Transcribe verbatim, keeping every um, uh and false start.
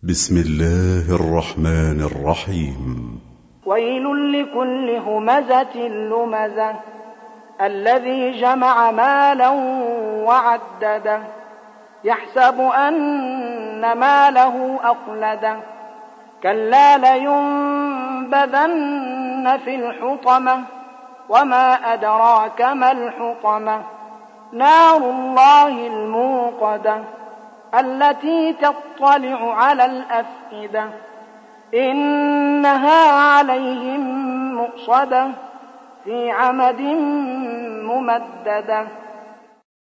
بسم الله الرحمن الرحيم. ويل لكل همزة لمزة الذي جمع مالا وعدده يحسب أن ماله أخلده كلا لينبذن في الحطمة وما أدراك ما الحطمة نار الله الموقدة التي تطلع على الأفئدة إنها عليهم مؤصدة في عمد ممددة.